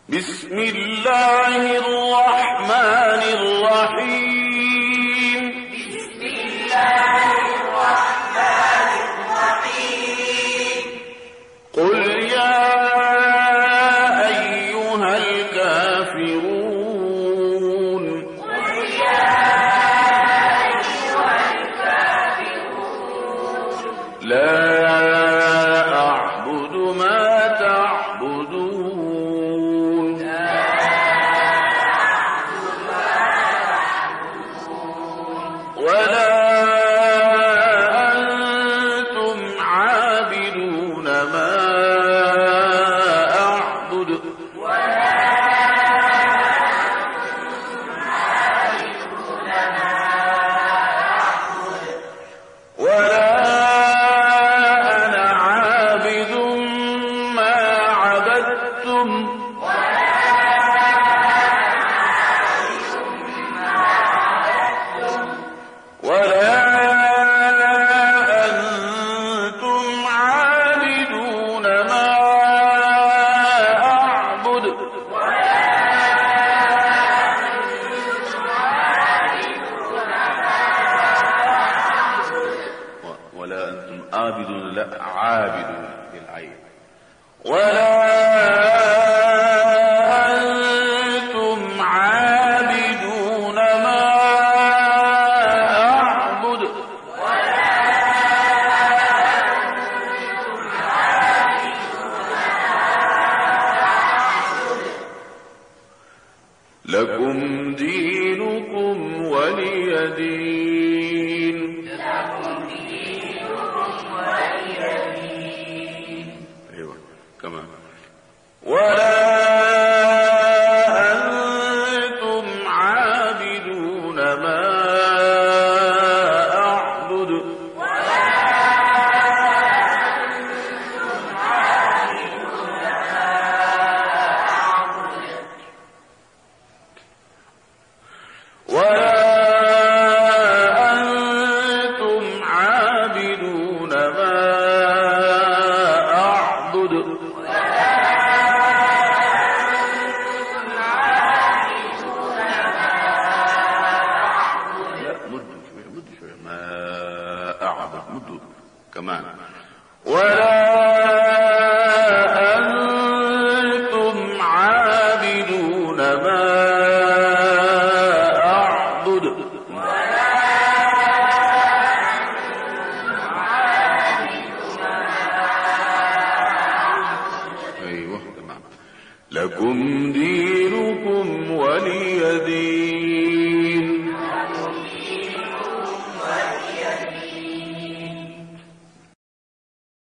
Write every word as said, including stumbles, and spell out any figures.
بسم الله الرحمن الرحيم. بسم الله الرحمن الرحيم. قل يا أيها الكافرون. قل يا أيها الكافرون. لا أعبد ما تعبدون. ولا أنتم عابدون ما أعبد. ولا أنتم عابدون ما أعبد. ولا أنا عابد ما عبدتم. ولا أنتم عابدون ما أعبد. ولا أنتم عابدون لا عابدون بالعين. ولا أنتم عابدون ما أعبد. لكم دينكم ولي دين. لكم دينكم ولي دين. أيوة كمان. ولا أنتم عابدون ما أعبد. ولا أنتم عابدون ما أعبد. لا مد شوية مد شوية ما أعبد مد كمان. ولا أنتم عابدون ما أعبد. أيوة تمام. لكم دينكم ولي دين.